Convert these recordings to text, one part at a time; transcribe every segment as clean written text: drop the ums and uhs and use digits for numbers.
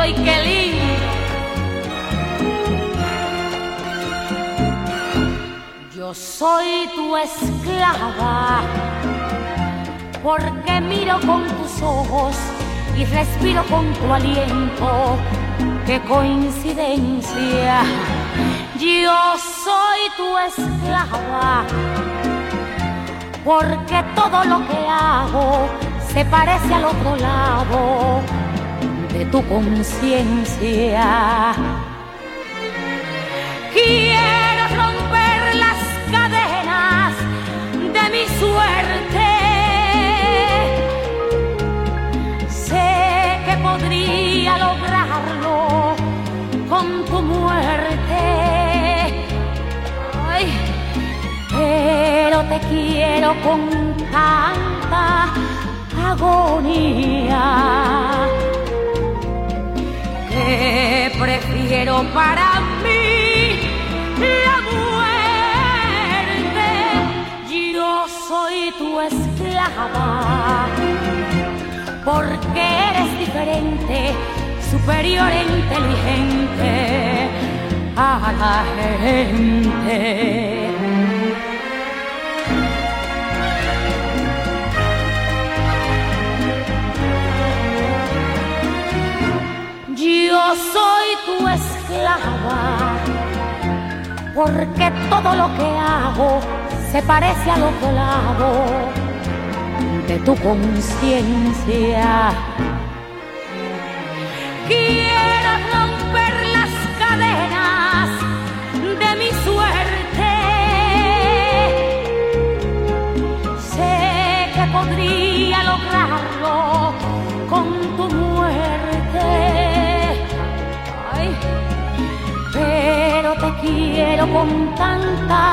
y qué lindo. Yo soy tu esclava, porque miro con tus ojos y respiro con tu aliento. ¡Qué coincidencia! Yo soy tu esclava, porque todo lo que hago se parece al otro lado de tu conciencia. Quiero romper las cadenas de mi suerte. Sé que podría lograrlo con tu muerte. Ay, pero te quiero con tanta agonía que prefiero para mí la muerte. Yo soy tu esclava, porque eres diferente, superior e inteligente a la gente. Yo soy tu esclava, porque todo lo que hago se parece al otro lado de tu conciencia. Quiero romper las cadenas de mi suerte. Sé que podría lograrlo con tu muerte. Ay, pero te quiero con tanta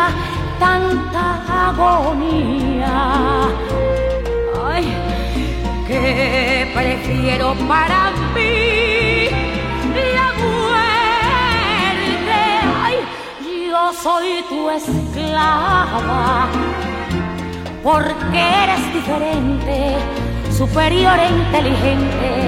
agonía. Ay, que prefiero para mí la muerte. Ay, yo soy tu esclava, porque eres diferente, superior e inteligente